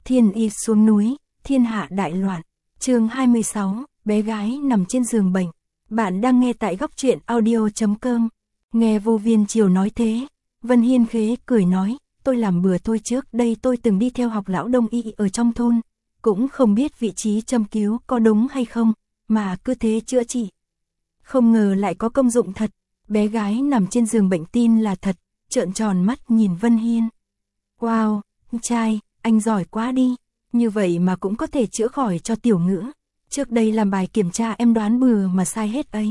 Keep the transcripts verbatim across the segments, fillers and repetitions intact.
Thiên y xuống núi, thiên hạ đại loạn. Chương hai mươi sáu, bé gái nằm trên giường bệnh. Bạn đang nghe tại góc truyện audio chấm com. Nghe Vô Viên Triều nói thế, Vân Hiên khế cười nói, tôi làm bừa thôi, trước đây tôi từng đi theo học lão đông y ở trong thôn, cũng không biết vị trí châm cứu có đúng hay không, mà cứ thế chữa trị. Không ngờ lại có công dụng thật, bé gái nằm trên giường bệnh tin là thật, trợn tròn mắt nhìn Vân Hiên. Wow, trai, anh giỏi quá đi, như vậy mà cũng có thể chữa khỏi cho tiểu ngữ. Trước đây làm bài kiểm tra em đoán bừa mà sai hết ấy.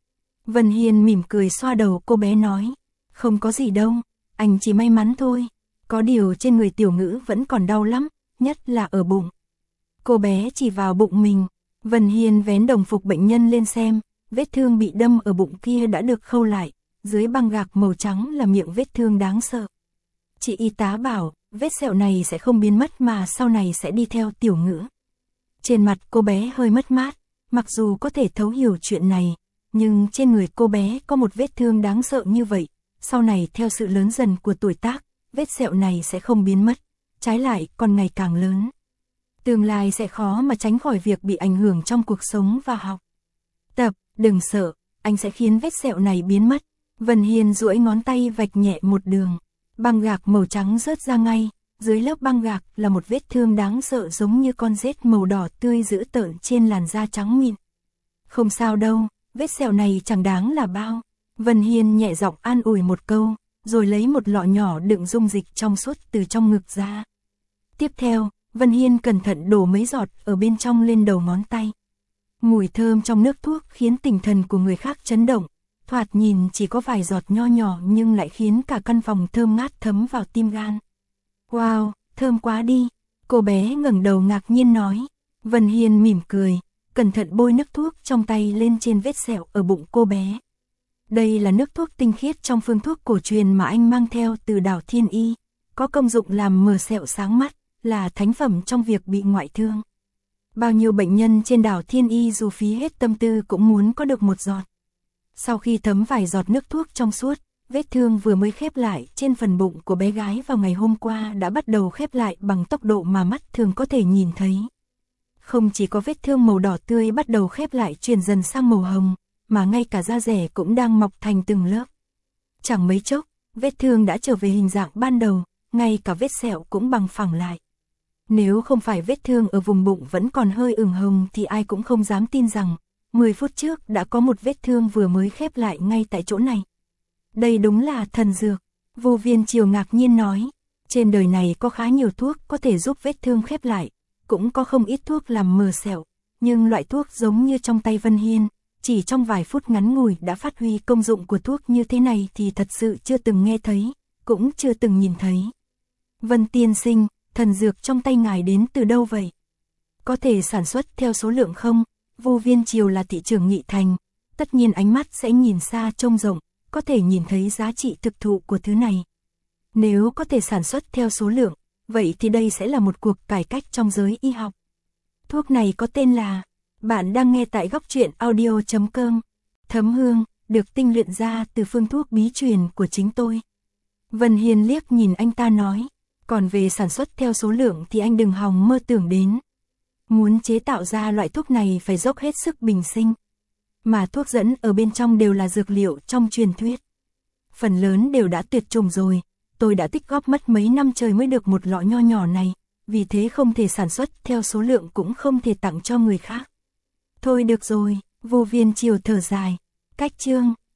Vân Hiên mỉm cười xoa đầu cô bé nói, không có gì đâu, anh chỉ may mắn thôi. Có điều trên người tiểu ngữ vẫn còn đau lắm, nhất là ở bụng. Cô bé chỉ vào bụng mình. Vân Hiên vén đồng phục bệnh nhân lên xem, vết thương bị đâm ở bụng kia đã được khâu lại, dưới băng gạc màu trắng là miệng vết thương đáng sợ. Chị y tá bảo, vết sẹo này sẽ không biến mất mà sau này sẽ đi theo tiểu ngữ. Trên mặt cô bé hơi mất mát, mặc dù có thể thấu hiểu chuyện này, nhưng trên người cô bé có một vết thương đáng sợ như vậy, sau này theo sự lớn dần của tuổi tác, vết sẹo này sẽ không biến mất, trái lại còn ngày càng lớn. Tương lai sẽ khó mà tránh khỏi việc bị ảnh hưởng trong cuộc sống và học tập. Đừng sợ, anh sẽ khiến vết sẹo này biến mất. Vân Hiên duỗi ngón tay vạch nhẹ một đường, băng gạc màu trắng rớt ra ngay, dưới lớp băng gạc là một vết thương đáng sợ giống như con rết màu đỏ tươi dữ tợn trên làn da trắng mịn. Không sao đâu, vết sẹo này chẳng đáng là bao. Vân Hiên nhẹ giọng an ủi một câu, rồi lấy một lọ nhỏ đựng dung dịch trong suốt từ trong ngực ra. Tiếp theo, Vân Hiên cẩn thận đổ mấy giọt ở bên trong lên đầu ngón tay. Mùi thơm trong nước thuốc khiến tinh thần của người khác chấn động, thoạt nhìn chỉ có vài giọt nho nhỏ nhưng lại khiến cả căn phòng thơm ngát thấm vào tim gan. Wow, thơm quá đi, cô bé ngẩng đầu ngạc nhiên nói. Vân Hiên mỉm cười, cẩn thận bôi nước thuốc trong tay lên trên vết sẹo ở bụng cô bé. Đây là nước thuốc tinh khiết trong phương thuốc cổ truyền mà anh mang theo từ đảo Thiên Y, có công dụng làm mờ sẹo sáng mắt, là thánh phẩm trong việc bị ngoại thương. Bao nhiêu bệnh nhân trên đảo Thiên Y dù phí hết tâm tư cũng muốn có được một giọt. Sau khi thấm vài giọt nước thuốc trong suốt, vết thương vừa mới khép lại trên phần bụng của bé gái vào ngày hôm qua đã bắt đầu khép lại bằng tốc độ mà mắt thường có thể nhìn thấy. Không chỉ có vết thương màu đỏ tươi bắt đầu khép lại chuyển dần sang màu hồng, mà ngay cả da rẻ cũng đang mọc thành từng lớp. Chẳng mấy chốc, vết thương đã trở về hình dạng ban đầu, ngay cả vết sẹo cũng bằng phẳng lại. Nếu không phải vết thương ở vùng bụng vẫn còn hơi ửng hồng thì ai cũng không dám tin rằng mười phút trước đã có một vết thương vừa mới khép lại ngay tại chỗ này. Đây đúng là thần dược. Vô Viên Triều ngạc nhiên nói, trên đời này có khá nhiều thuốc có thể giúp vết thương khép lại, cũng có không ít thuốc làm mờ sẹo, nhưng loại thuốc giống như trong tay Vân Hiên, chỉ trong vài phút ngắn ngủi đã phát huy công dụng của thuốc như thế này thì thật sự chưa từng nghe thấy, cũng chưa từng nhìn thấy. Vân tiên sinh, thần dược trong tay ngài đến từ đâu vậy? Có thể sản xuất theo số lượng không? Vô Viên Triều là thị trưởng Nghị Thành, tất nhiên ánh mắt sẽ nhìn xa trông rộng, có thể nhìn thấy giá trị thực thụ của thứ này. Nếu có thể sản xuất theo số lượng, vậy thì đây sẽ là một cuộc cải cách trong giới y học. Thuốc này có tên là, bạn đang nghe tại góc truyện audio chấm com, Thấm Hương, được tinh luyện ra từ phương thuốc bí truyền của chính tôi. Vân Hiên liếc nhìn anh ta nói, còn về sản xuất theo số lượng thì anh đừng hòng mơ tưởng đến. Muốn chế tạo ra loại thuốc này phải dốc hết sức bình sinh. Mà thuốc dẫn ở bên trong đều là dược liệu trong truyền thuyết. Phần lớn đều đã tuyệt chủng rồi, tôi đã tích góp mất mấy năm trời mới được một lọ nho nhỏ này, vì thế không thể sản xuất theo số lượng cũng không thể tặng cho người khác. Thôi được rồi, Vô Viên Triều thở dài, cách chương.